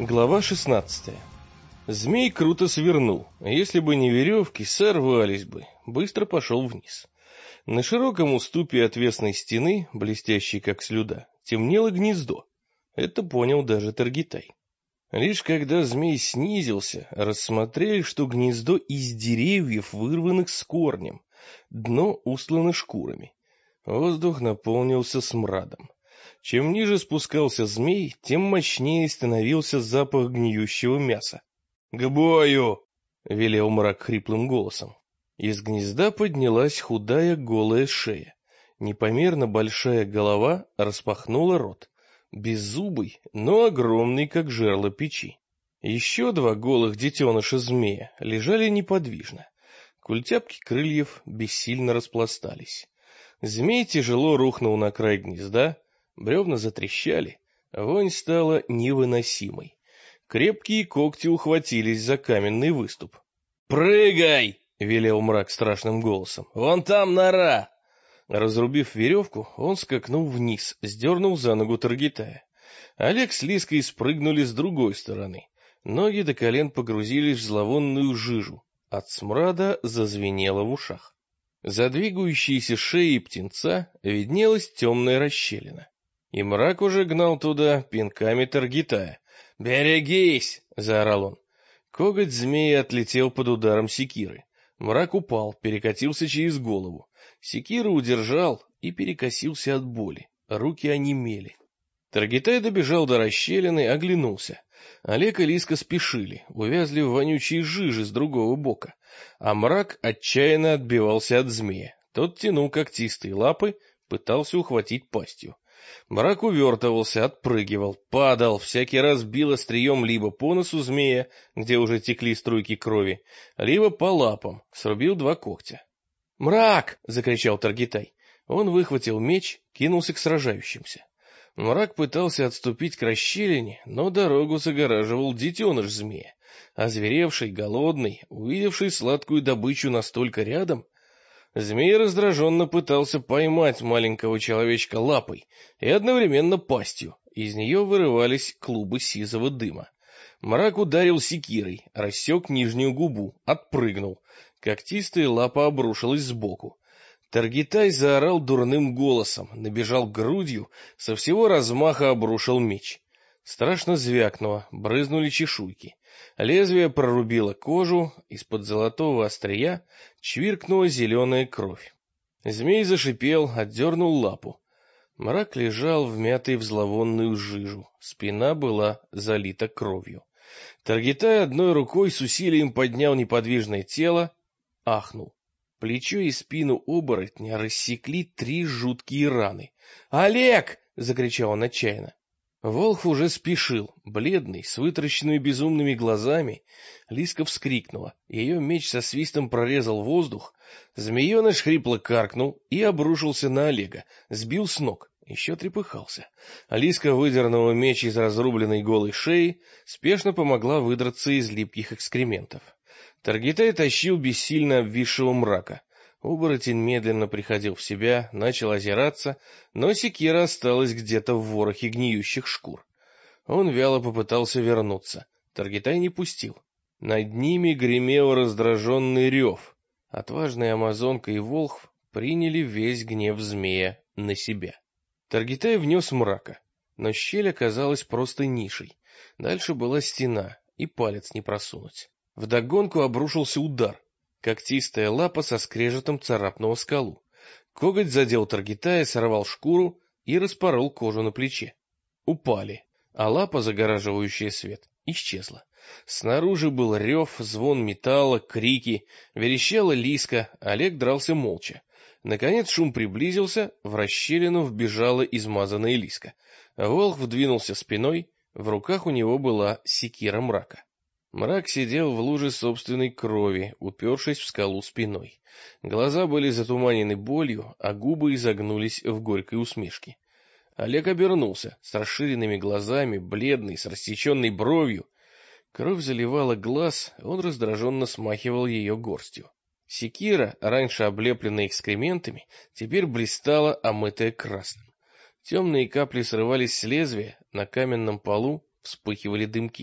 Глава 16. Змей круто свернул. Если бы не веревки, сорвались бы. Быстро пошел вниз. На широком уступе отвесной стены, блестящей как слюда, темнело гнездо. Это понял даже Таргитай. Лишь когда змей снизился, рассмотрели, что гнездо из деревьев, вырванных с корнем. Дно устлано шкурами. Воздух наполнился смрадом. Чем ниже спускался змей, тем мощнее становился запах гниющего мяса. «К бою!» — велел мрак хриплым голосом. Из гнезда поднялась худая голая шея. Непомерно большая голова распахнула рот. Беззубый, но огромный, как жерло печи. Еще два голых детеныша змея лежали неподвижно. Культяпки крыльев бессильно распластались. Змей тяжело рухнул на край гнезда, бревна затрещали, вонь стала невыносимой. Крепкие когти ухватились за каменный выступ. «Прыгай!» — велел мрак страшным голосом. «Вон там нора!» Разрубив веревку, он скакнул вниз, сдернул за ногу Таргитая. Олег с Лиской спрыгнули с другой стороны. Ноги до колен погрузились в зловонную жижу. От смрада зазвенело в ушах. За двигающейся шеей птенца виднелась темная расщелина. И мрак уже гнал туда пинками Таргитая. «Берегись!» — заорал он. Коготь змея отлетел под ударом секиры. Мрак упал, перекатился через голову. Секиру удержал и перекосился от боли. Руки онемели. Таргитай добежал до расщелины, оглянулся. Олег и Лиска спешили, увязли в вонючей жиже с другого бока. А мрак отчаянно отбивался от змея. Тот тянул когтистые лапы, пытался ухватить пастью. Мрак увертывался, отпрыгивал, падал, всякий раз бил острием либо по носу змея, где уже текли струйки крови, либо по лапам, срубил два когтя. «Мрак!» — закричал Таргитай. Он выхватил меч, кинулся к сражающимся. Мрак пытался отступить к расщелине, но дорогу загораживал детеныш змея. Озверевший, голодный, увидевший сладкую добычу настолько рядом, змей раздраженно пытался поймать маленького человечка лапой и одновременно пастью. Из нее вырывались клубы сизого дыма. Мрак ударил секирой, рассек нижнюю губу, отпрыгнул. Когтистая лапа обрушилась сбоку. Таргитай заорал дурным голосом, набежал грудью, со всего размаха обрушил меч. Страшно звякнуло, брызнули чешуйки. Лезвие прорубило кожу, из-под золотого острия чвиркнула зеленая кровь. Змей зашипел, отдернул лапу. Мрак лежал, вмятый в зловонную жижу, спина была залита кровью. Таргитай одной рукой с усилием поднял неподвижное тело, ахнул. Плечо и спину оборотня рассекли 3 жуткие раны. «Олег!» — закричал он отчаянно. Волхв уже спешил, бледный, с вытаращенными безумными глазами. Лиска вскрикнула. Ее меч со свистом прорезал воздух. Змееныш хрипло каркнул и обрушился на Олега. Сбил с ног. Еще трепыхался. Лиска выдернула меч из разрубленной голой шеи, спешно помогла выдраться из липких экскрементов. Таргитай тащил бессильно обвисшего мрака. Оборотень медленно приходил в себя, начал озираться, но секира осталась где-то в ворохе гниющих шкур. Он вяло попытался вернуться. Таргитай не пустил. Над ними гремел раздраженный рев. Отважная амазонка и волхв приняли весь гнев змея на себя. Таргитай внес мрака, но щель оказалась просто нишей. Дальше была стена, и палец не просунуть. Вдогонку обрушился удар. Когтистая лапа со скрежетом царапнула скалу. Коготь задел Таргитая, сорвал шкуру и распорол кожу на плече. Упали, а лапа, загораживающая свет, исчезла. Снаружи был рев, звон металла, крики, верещала Лиска, Олег дрался молча. Наконец шум приблизился, в расщелину вбежала измазанная Лиска. Волхв двинулся спиной, в руках у него была секира мрака. Мрак сидел в луже собственной крови, упершись в скалу спиной. Глаза были затуманены болью, а губы изогнулись в горькой усмешке. Олег обернулся, с расширенными глазами, бледный, с рассеченной бровью. Кровь заливала глаз, он раздраженно смахивал ее горстью. Секира, раньше облепленная экскрементами, теперь блистала, омытая красным. Темные капли срывались с лезвия, на каменном полу вспыхивали дымки.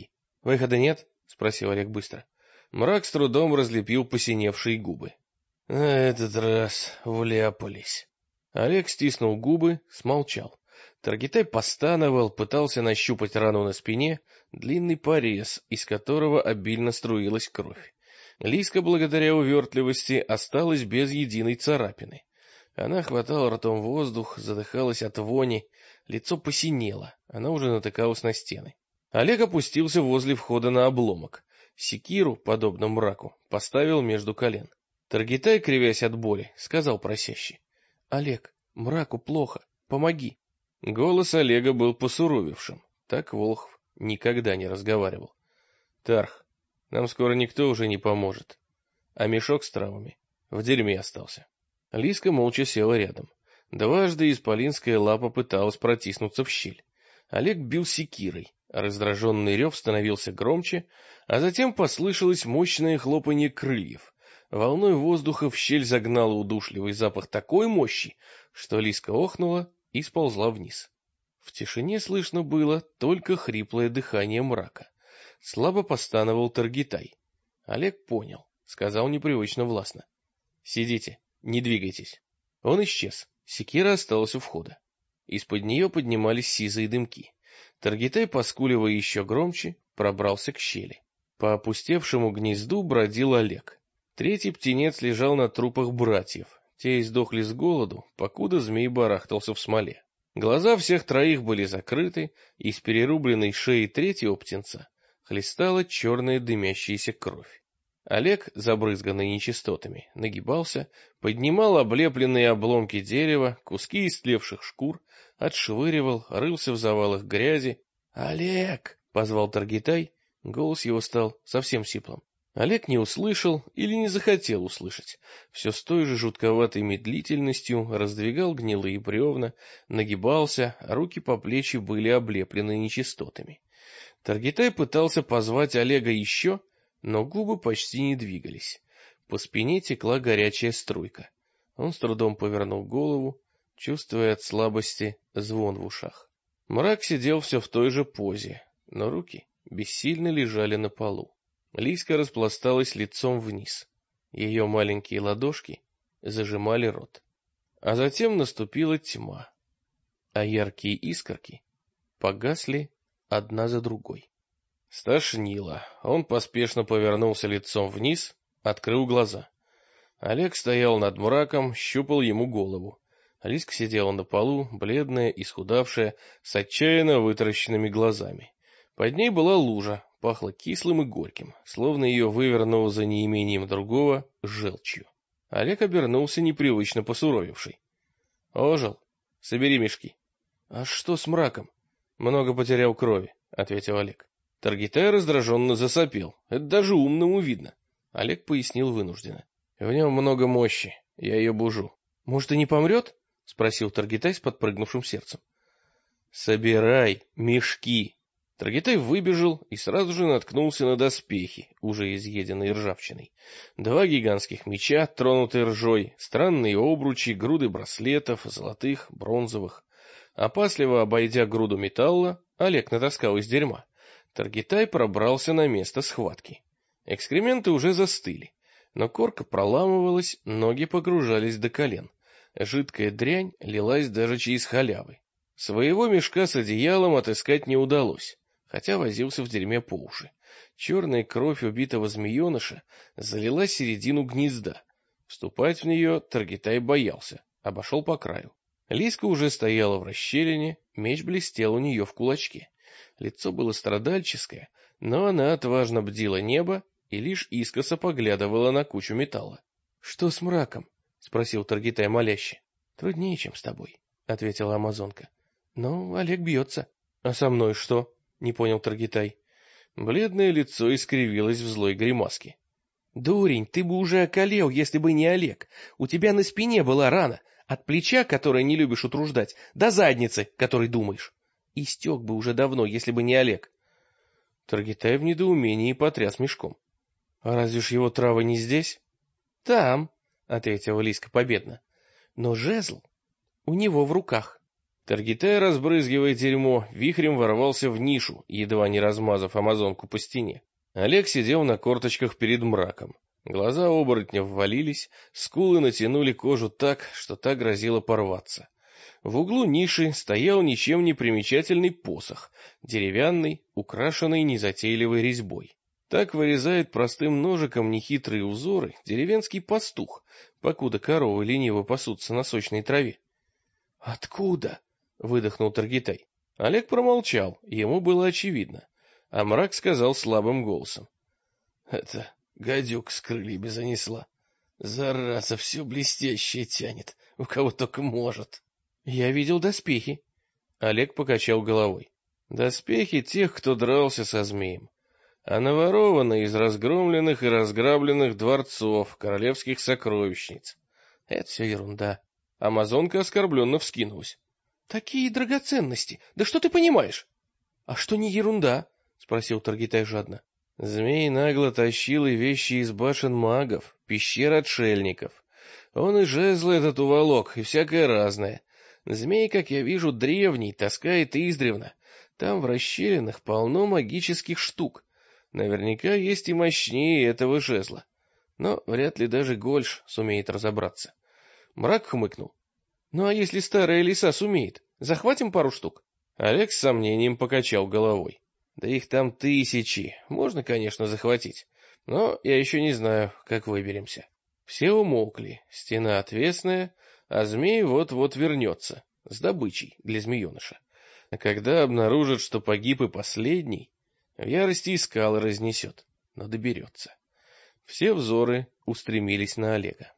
Выхода нет? Спросил Олег быстро. Мрак с трудом разлепил посиневшие губы. На этот раз вляпались. Олег стиснул губы, смолчал. Таргитай постановал, пытался нащупать рану на спине, длинный порез, из которого обильно струилась кровь. Лиска, благодаря увертливости, осталась без единой царапины. Она хватала ртом воздух, задыхалась от вони, лицо посинело, она уже натыкалась на стены. Олег опустился возле входа на обломок. Секиру, подобно мраку, поставил между колен. Таргитай, кривясь от боли, сказал просяще: «Олег, мраку плохо, помоги». Голос Олега был посуровевшим. Так Волхв никогда не разговаривал. «Тарх, нам скоро никто уже не поможет. А мешок с травами в дерьме остался». Лиска молча села рядом. Дважды исполинская лапа пыталась протиснуться в щель. Олег бил секирой. Раздраженный рев становился громче, а затем послышалось мощное хлопанье крыльев. Волной воздуха в щель загнало удушливый запах такой мощи, что Лиска охнула и сползла вниз. В тишине слышно было только хриплое дыхание мрака. Слабо постановал Таргитай. Олег понял, сказал непривычно властно: «Сидите, не двигайтесь». Он исчез. Секира осталась у входа. Из-под нее поднимались сизые дымки. Таргитай, поскуливая еще громче, пробрался к щели. По опустевшему гнезду бродил Олег. Третий птенец лежал на трупах братьев. Те издохли с голоду, покуда змей барахтался в смоле. Глаза всех троих были закрыты, и из перерубленной шеи третьего птенца хлестала черная дымящаяся кровь. Олег, забрызганный нечистотами, нагибался, поднимал облепленные обломки дерева, куски истлевших шкур, отшвыривал, рылся в завалах грязи. «Олег!» — позвал Таргитай, голос его стал совсем сиплым. Олег не услышал или не захотел услышать. Все с той же жутковатой медлительностью раздвигал гнилые бревна, нагибался, руки по плечи были облеплены нечистотами. Таргитай пытался позвать Олега еще, но губы почти не двигались. По спине текла горячая струйка. Он с трудом повернул голову, чувствуя от слабости звон в ушах. Мрак сидел все в той же позе, но руки бессильно лежали на полу. Лиска распласталась лицом вниз. Ее маленькие ладошки зажимали рот. А затем наступила тьма, а яркие искорки погасли одна за другой. Стошнило. Он поспешно повернулся лицом вниз, открыл глаза. Олег стоял над мраком, щупал ему голову. Лиска сидела на полу, бледная, исхудавшая, с отчаянно вытаращенными глазами. Под ней была лужа, пахло кислым и горьким, словно ее вывернуло за неимением другого желчью. Олег обернулся непривычно посуровевший. «Ожил? Собери мешки». «А что с мраком?» «Много потерял крови», — ответил Олег. Таргитай раздраженно засопел. Это даже умному видно. Олег пояснил вынужденно: «В нем много мощи, я ее бужу». «Может, и не помрет?» — спросил Таргитай с подпрыгнувшим сердцем. «Собирай мешки». Таргитай выбежал и сразу же наткнулся на доспехи, уже изъеденные ржавчиной. Два гигантских меча, тронутые ржой, странные обручи, груды браслетов, золотых, бронзовых. Опасливо обойдя груду металла, Олег натаскал из дерьма. Таргитай пробрался на место схватки. Экскременты уже застыли, но корка проламывалась, ноги погружались до колен. Жидкая дрянь лилась даже через халявы. Своего мешка с одеялом отыскать не удалось, хотя возился в дерьме по уши. Черная кровь убитого змееныша залила середину гнезда. Вступать в нее Таргитай боялся, обошел по краю. Лиска уже стояла в расщелине, меч блестел у нее в кулачке. Лицо было страдальческое, но она отважно бдила небо и лишь искоса поглядывала на кучу металла. — Что с мраком? — спросил Таргитай моляще. — Труднее, чем с тобой, — ответила амазонка. — Но Олег бьется. — А со мной что? — не понял Таргитай. Бледное лицо искривилось в злой гримаске. — Дурень, ты бы уже околел, если бы не Олег. У тебя на спине была рана, от плеча, которое не любишь утруждать, до задницы, которой думаешь. Истек бы уже давно, если бы не Олег. Таргитай в недоумении потряс мешком. — А разве ж его травы не здесь? — Там, — ответила Лиска победно. — Но жезл у него в руках. Таргитай, разбрызгивая дерьмо, вихрем ворвался в нишу, едва не размазав амазонку по стене. Олег сидел на корточках перед мраком. Глаза оборотня ввалились, скулы натянули кожу так, что та грозила порваться. В углу ниши стоял ничем не примечательный посох, деревянный, украшенный незатейливой резьбой. Так вырезает простым ножиком нехитрые узоры деревенский пастух, покуда коровы лениво пасутся на сочной траве. «Откуда?» — выдохнул Таргитай. Олег промолчал, ему было очевидно, а мрак сказал слабым голосом. «Это гадюк с крыльями занесла. Зараза, все блестящее тянет, у кого только может». «Я видел доспехи». Олег покачал головой. «Доспехи тех, кто дрался со змеем, а наворованные из разгромленных и разграбленных дворцов, королевских сокровищниц. Это все ерунда». Амазонка оскорбленно вскинулась. «Такие драгоценности! Да что ты понимаешь?» «А что не ерунда?» — спросил Таргитай жадно. Змей нагло тащил и вещи из башен магов, пещер отшельников. Он и жезлы этот уволок, и всякое разное. Змей, как я вижу, древний, таскает издревно. Там в расщелинах полно магических штук. Наверняка есть и мощнее этого жезла. Но вряд ли даже Гольш сумеет разобраться. Мрак хмыкнул. «Ну а если старая лиса сумеет? Захватим пару штук?» Олег с сомнением покачал головой. «Да их там тысячи. Можно, конечно, захватить. Но я еще не знаю, как выберемся». Все умолкли. Стена отвесная, а змей вот-вот вернется. С добычей для змееныша. А когда обнаружит, что погиб и последний, в ярости и скалы разнесет. Но доберется. Все взоры устремились на Олега.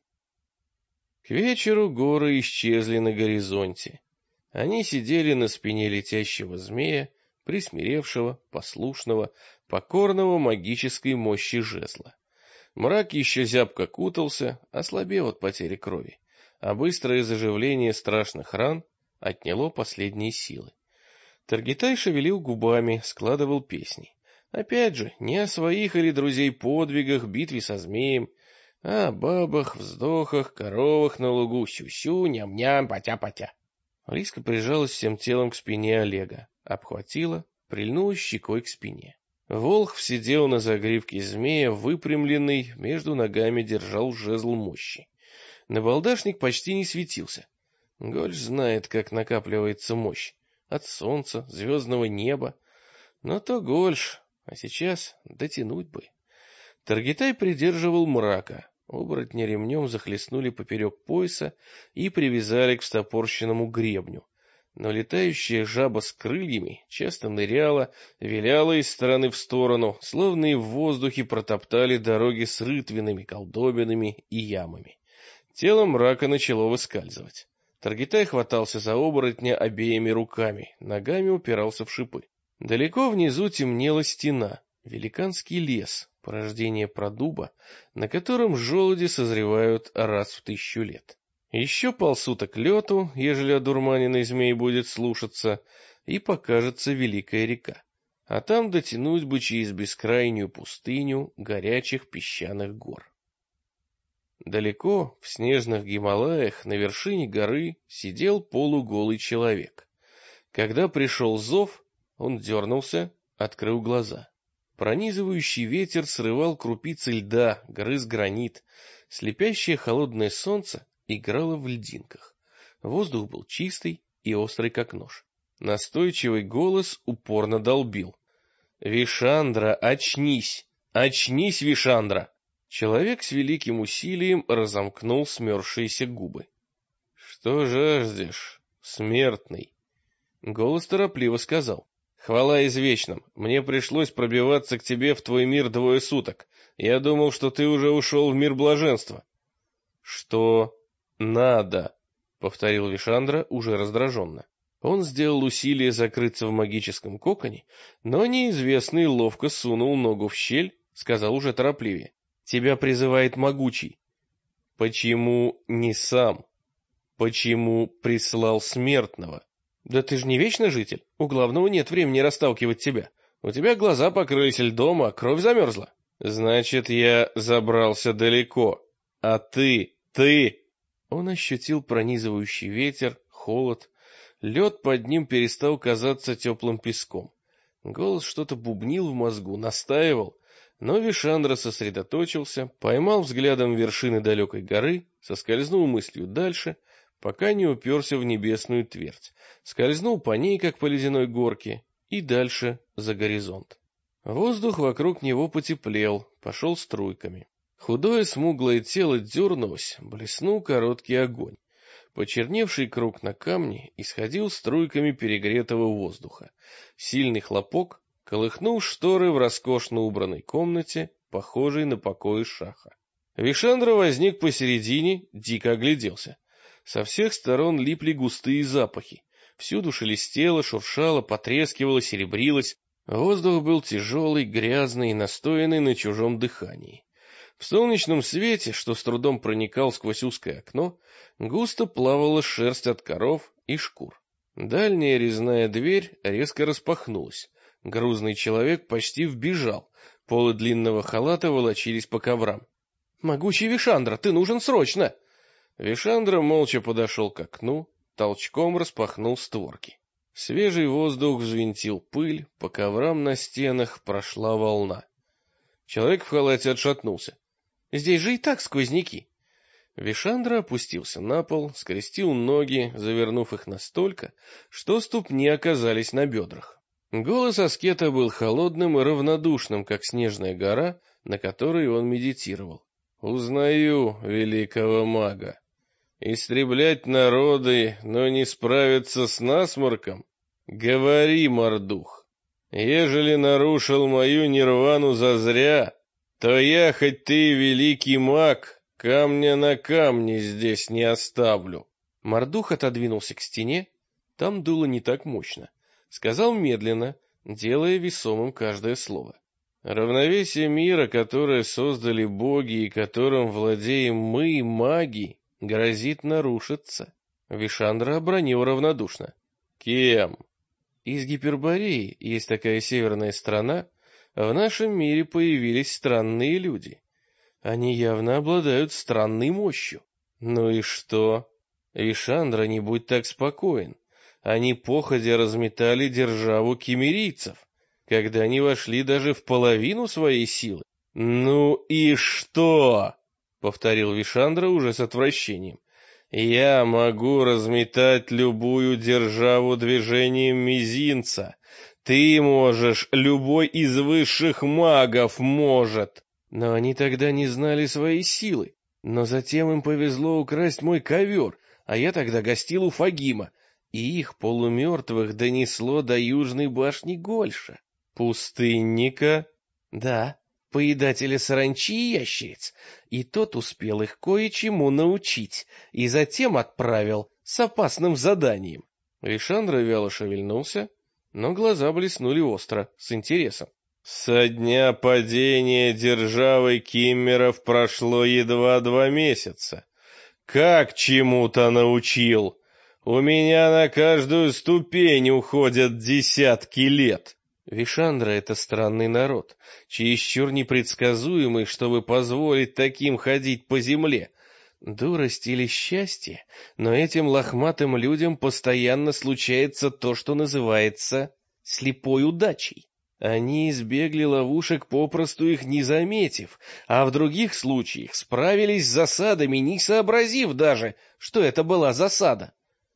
К вечеру горы исчезли на горизонте. Они сидели на спине летящего змея, присмиревшего, послушного, покорного магической мощи жезла. Мрак еще зябко кутался, ослабел от потери крови, а быстрое заживление страшных ран отняло последние силы. Таргитай шевелил губами, складывал песни. Опять же, не о своих или друзей подвигах, битве со змеем, а о бабах, вздохах, коровах на лугу, сю-сю, ням-ням, потя-потя. Лиска прижалась всем телом к спине Олега, обхватила, прильнула щекой к спине. Волхв сидел на загривке змея, выпрямленный, между ногами держал жезл мощи. Набалдашник почти не светился. Гольш знает, как накапливается мощь. От солнца, звездного неба. Но то Гольш, а сейчас дотянуть бы. Таргитай придерживал мрака. Оборотни ремнем захлестнули поперек пояса и привязали к встопорщенному гребню. Но летающая жаба с крыльями часто ныряла, виляла из стороны в сторону, словно и в воздухе протоптали дороги с рытвинами, колдобинами и ямами. Тело мрака начало выскальзывать. Таргитай хватался за оборотня обеими руками, ногами упирался в шипы. Далеко внизу темнела стена, великанский лес, порождение продуба, на котором желуди созревают раз в 1000 лет. Еще полсуток лету, ежели одурманенный змей будет слушаться, и покажется великая река. А там дотянуть бы через бескрайнюю пустыню горячих песчаных гор. Далеко, в снежных Гималаях, на вершине горы, сидел полуголый человек. Когда пришел зов, он дернулся, открыл глаза. Пронизывающий ветер срывал крупицы льда, грыз гранит. Слепящее холодное солнце играло в льдинках. Воздух был чистый и острый, как нож. Настойчивый голос упорно долбил. «Вишандра, очнись! Очнись, Вишандра!» Человек с великим усилием разомкнул смерзшиеся губы. «Что жаждешь, смертный?» Голос торопливо сказал. «Хвала извечным, мне пришлось пробиваться к тебе в твой мир 2 суток. Я думал, что ты уже ушел в мир блаженства». «Что надо?» — повторил Вишандра уже раздраженно. Он сделал усилие закрыться в магическом коконе, но неизвестный ловко сунул ногу в щель, сказал уже торопливее. «Тебя призывает могучий». «Почему не сам? Почему прислал смертного?» «Да ты же не вечный житель. У главного нет времени расталкивать тебя. У тебя глаза покрылись льдом, а кровь замерзла». «Значит, я забрался далеко. А ты...» Он ощутил пронизывающий ветер, холод. Лед под ним перестал казаться теплым песком. Голос что-то бубнил в мозгу, настаивал, но Вишандра сосредоточился, поймал взглядом вершины далекой горы, соскользнул мыслью дальше, пока не уперся в небесную твердь, скользнул по ней, как по ледяной горке, и дальше за горизонт. Воздух вокруг него потеплел, пошел струйками. Худое смуглое тело дернулось, блеснул короткий огонь. Почерневший круг на камне исходил струйками перегретого воздуха. Сильный хлопок колыхнул шторы в роскошно убранной комнате, похожей на покои шаха. Вишандра возник посередине, дико огляделся. Со всех сторон липли густые запахи. Всюду шелестело, шуршало, потрескивало, серебрилось. Воздух был тяжелый, грязный и настоянный на чужом дыхании. В солнечном свете, что с трудом проникал сквозь узкое окно, густо плавала шерсть от коров и шкур. Дальняя резная дверь резко распахнулась. Грузный человек почти вбежал. Полы длинного халата волочились по коврам. «Могучий Вишандра, ты нужен срочно!» Вишандра молча подошел к окну, толчком распахнул створки. Свежий воздух взвинтил пыль, по коврам на стенах прошла волна. Человек в халате отшатнулся. «Здесь же и так сквозняки!» Вишандра опустился на пол, скрестил ноги, завернув их настолько, что ступни оказались на бедрах. Голос аскета был холодным и равнодушным, как снежная гора, на которой он медитировал. «Узнаю великого мага. Истреблять народы, но не справиться с насморком? Говори, Мордух. Ежели нарушил мою нирвану зазря, то я, хоть ты великий маг, камня на камне здесь не оставлю». Мордух отодвинулся к стене, там дуло не так мощно. Сказал медленно, делая весомым каждое слово. «Равновесие мира, которое создали боги и которым владеем мы, маги, грозит нарушиться». Вишандра обронил равнодушно. «Кем?» «Из Гипербореи, есть такая северная страна, в нашем мире появились странные люди. Они явно обладают странной мощью». «Ну и что?» «Вишандра, не будь так спокоен. Они походя разметали державу киммерийцев, когда они вошли даже в половину своей силы». «Ну и что?» — повторил Вишандра уже с отвращением. «Я могу разметать любую державу движением мизинца. Ты можешь, любой из высших магов может». «Но они тогда не знали своей силы. Но затем им повезло украсть мой ковер, а я тогда гостил у Фагима, и их полумертвых донесло до южной башни Гольша». «Пустынника?» «Да, поедателя саранчи и ящериц, и тот успел их кое-чему научить, и затем отправил с опасным заданием». Вишандра вяло шевельнулся, но глаза блеснули остро, с интересом. «Со дня падения державы Киммеров прошло едва 2 месяца. Как чему-то научил? У меня на каждую ступень уходят десятки лет». Вишандра — это странный народ, чересчур непредсказуемый, чтобы позволить таким ходить по земле. Дурость или счастье, но этим лохматым людям постоянно случается то, что называется слепой удачей. Они избегли ловушек, попросту их не заметив, а в других случаях справились с засадами, не сообразив даже, что это была засада.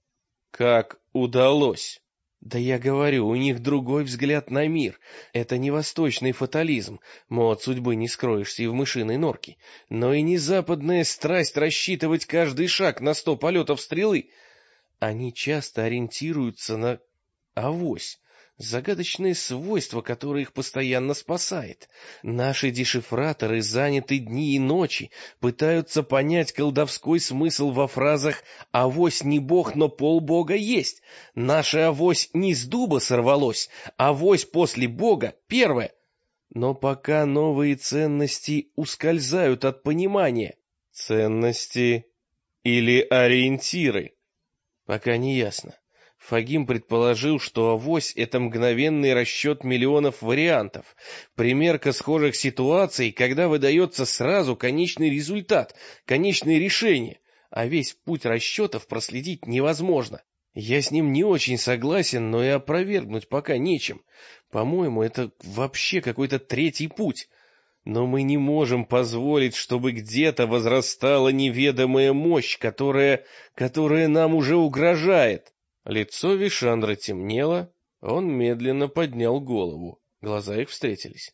«Как удалось?» «Да я говорю, у них другой взгляд на мир. Это не восточный фатализм, мол, от судьбы не скроешься и в мышиной норке, но и не западная страсть рассчитывать каждый шаг на 100 полетов стрелы. Они часто ориентируются на авось, загадочные свойства, которые их постоянно спасает. Наши дешифраторы заняты дни и ночи, пытаются понять колдовской смысл во фразах «авось не бог, но полбога есть», «наше авось не с дуба сорвалось, авось после бога первое». Но пока новые ценности ускользают от понимания. Ценности или ориентиры? Пока не ясно. Фагим предположил, что авось — это мгновенный расчет миллионов вариантов, примерка схожих ситуаций, когда выдается сразу конечный результат, конечное решение, а весь путь расчетов проследить невозможно. Я с ним не очень согласен, но и опровергнуть пока нечем. По-моему, это вообще какой-то третий путь. Но мы не можем позволить, чтобы где-то возрастала неведомая мощь, которая нам уже угрожает. Лицо Вишандра темнело, он медленно поднял голову. Глаза их встретились.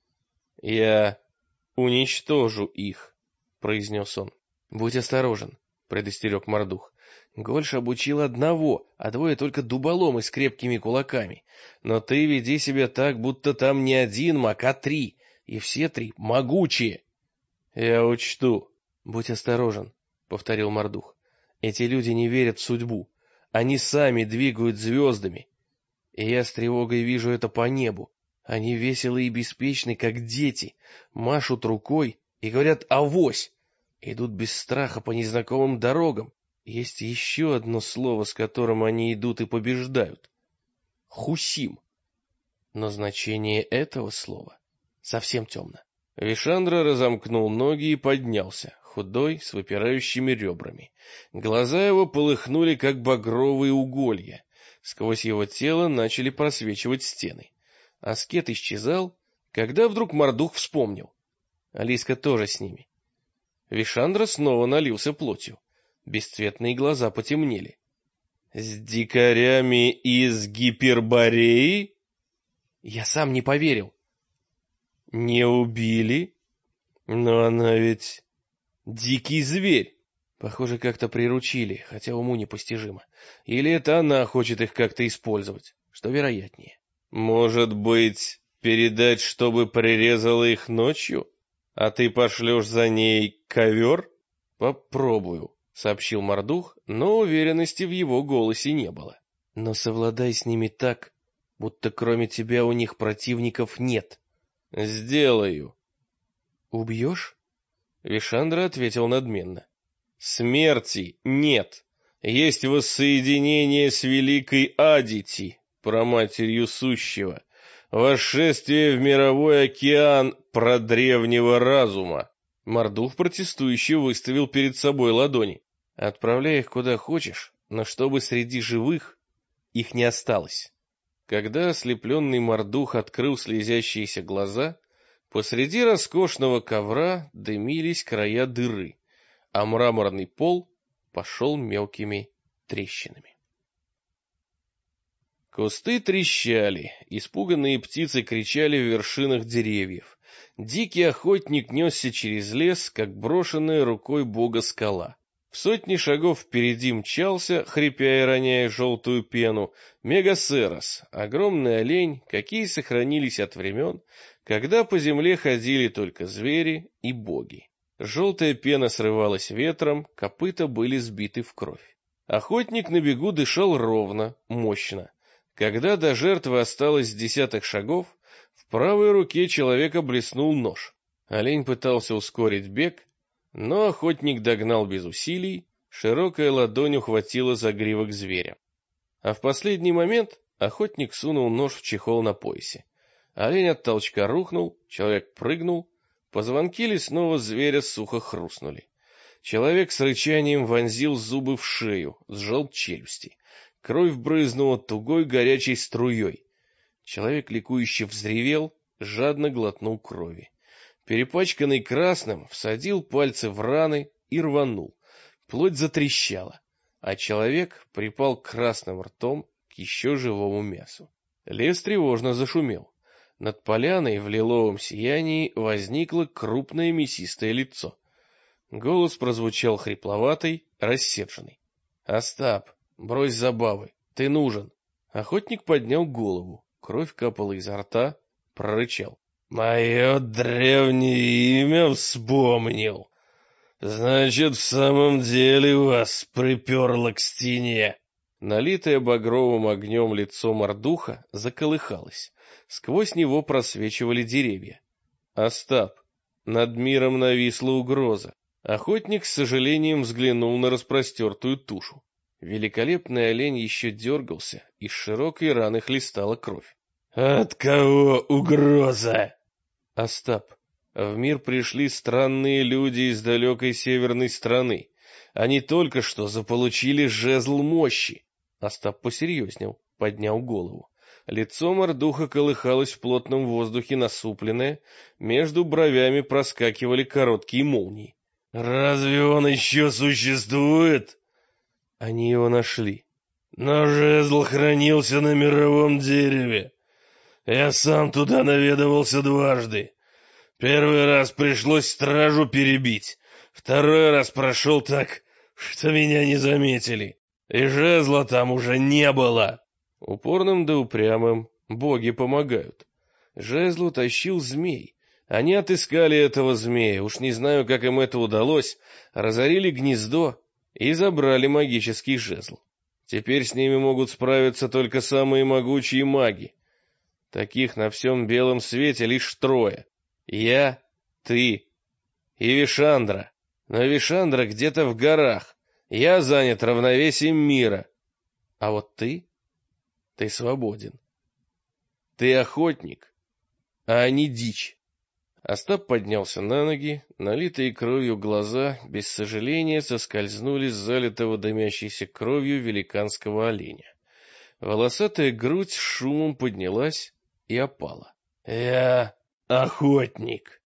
«Я уничтожу их», — произнес он. «Будь осторожен», — предостерег Мордух. «Гольш обучил одного, а двое только дуболомы с крепкими кулаками. Но ты веди себя так, будто там не один маг, а три, и все три могучие». «Я учту». «Будь осторожен», — повторил Мордух. «Эти люди не верят в судьбу. Они сами двигают звездами. И я с тревогой вижу это по небу. Они веселы и беспечны, как дети, машут рукой и говорят «авось». Идут без страха по незнакомым дорогам. Есть еще одно слово, с которым они идут и побеждают. Хусим. Но значение этого слова совсем темно. Вишандра разомкнул ноги и поднялся, худой, с выпирающими ребрами. Глаза его полыхнули, как багровые уголья. Сквозь его тело начали просвечивать стены. Аскет исчезал, когда вдруг Мордух вспомнил. Алиска тоже с ними. Вишандра снова налился плотью. Бесцветные глаза потемнели. «С дикарями из Гипербореи?» Я сам не поверил. «Не убили? Но она ведь дикий зверь». Похоже, как-то приручили, хотя уму непостижимо. Или это она хочет их как-то использовать, что вероятнее. «Может быть, передать, чтобы прирезала их ночью? А ты пошлешь за ней ковер?» «Попробую», — сообщил Мордух, но уверенности в его голосе не было. «Но совладай с ними так, будто кроме тебя у них противников нет». «Сделаю». «Убьешь?» Вишандра ответил надменно. «Смерти нет. Есть воссоединение с великой Адити, праматерью сущего, восшествие в мировой океан прадревнего разума». Мордух протестующе выставил перед собой ладони. «Отправляй их куда хочешь, но чтобы среди живых их не осталось». Когда ослепленный Мордух открыл слезящиеся глаза, посреди роскошного ковра дымились края дыры, а мраморный пол пошел мелкими трещинами. Кусты трещали, испуганные птицы кричали в вершинах деревьев. Дикий охотник несся через лес, как брошенная рукой бога скала. В сотни шагов впереди мчался, хрипя и роняя желтую пену, Мегасерос, огромный олень, какие сохранились от времен, когда по земле ходили только звери и боги. Желтая пена срывалась ветром, копыта были сбиты в кровь. Охотник на бегу дышал ровно, мощно. Когда до жертвы осталось десяток шагов, в правой руке человека блеснул нож. Олень пытался ускорить бег, но охотник догнал без усилий, широкая ладонь ухватила загривок зверя. А в последний момент охотник сунул нож в чехол на поясе. Олень от толчка рухнул, человек прыгнул, позвонки лесного зверя сухо хрустнули. Человек с рычанием вонзил зубы в шею, сжал челюсти. Кровь брызнула тугой горячей струей. Человек ликующе взревел, жадно глотнул крови. Перепачканный красным, всадил пальцы в раны и рванул. Плоть затрещала, а человек припал красным ртом к еще живому мясу. Лес тревожно зашумел. Над поляной в лиловом сиянии возникло крупное мясистое лицо. Голос прозвучал хрипловатый, рассерженный. «Остап, брось забавы, ты нужен». Охотник поднял голову, кровь капала изо рта, прорычал. «Мое древнее имя вспомнил. Значит, в самом деле вас приперло к стене». Налитое багровым огнем лицо Мордуха заколыхалось. Сквозь него просвечивали деревья. «Остап, над миром нависла угроза». Охотник с сожалением взглянул на распростертую тушу. Великолепный олень еще дергался, из широкой раны хлестала кровь. «От кого угроза?» «Остап, в мир пришли странные люди из далекой северной страны. Они только что заполучили жезл мощи». Остап посерьезнел, поднял голову. Лицо мордуха колыхалось в плотном воздухе насупленное, между бровями проскакивали короткие молнии. «Разве он еще существует?» Они его нашли. «Но жезл хранился на мировом дереве. Я сам туда наведывался дважды. Первый раз пришлось стражу перебить, второй раз прошел так, что меня не заметили, и жезла там уже не было». Упорным да упрямым боги помогают. Жезл тащил змей. Они отыскали этого змея, уж не знаю, как им это удалось, разорили гнездо и забрали магический жезл. Теперь с ними могут справиться только самые могучие маги. Таких на всем белом свете лишь трое. Я, ты и Вишандра. Но Вишандра где-то в горах. Я занят равновесием мира. А вот ты свободен. Ты охотник, а они дичь. Остап поднялся на ноги, налитые кровью глаза без сожаления соскользнули с залитого дымящейся кровью великанского оленя. Волосатая грудь с шумом поднялась и опала. «Я охотник.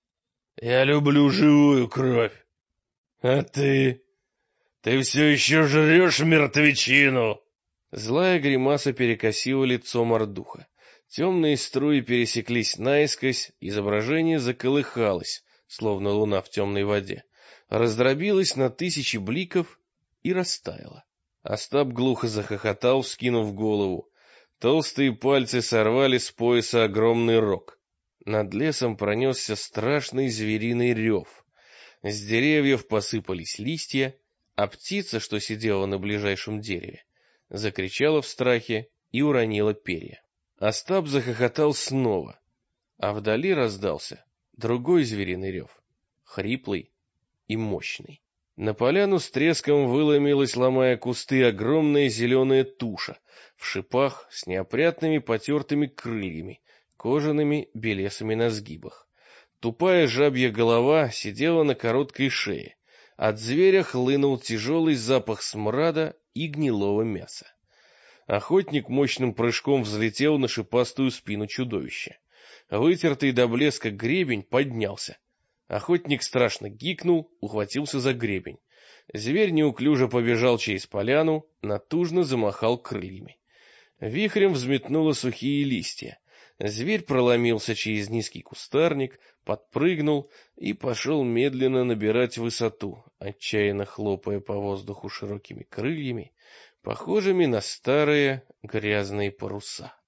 Я люблю живую кровь. А ты? Ты все еще жрешь мертвечину!» Злая гримаса перекосила лицо мордуха. Темные струи пересеклись наискось, изображение заколыхалось, словно луна в темной воде, раздробилось на тысячи бликов и растаяло. Остап глухо захохотал, вскинув голову. Толстые пальцы сорвали с пояса огромный рог. Над лесом пронесся страшный звериный рев. С деревьев посыпались листья, а птица, что сидела на ближайшем дереве, закричала в страхе и уронила перья. Остап захохотал снова, а вдали раздался другой звериный рев, хриплый и мощный. На поляну с треском выломилась, ломая кусты, огромная зеленая туша в шипах с неопрятными потертыми крыльями, кожаными белесами на сгибах. Тупая жабья голова сидела на короткой шее. От зверя хлынул тяжелый запах смрада и гнилого мяса. Охотник мощным прыжком взлетел на шипастую спину чудовища. Вытертый до блеска гребень поднялся. Охотник страшно гикнул, ухватился за гребень. Зверь неуклюже побежал через поляну, натужно замахал крыльями. Вихрем взметнуло сухие листья. Зверь проломился через низкий кустарник, подпрыгнул и пошел медленно набирать высоту, отчаянно хлопая по воздуху широкими крыльями, похожими на старые грязные паруса.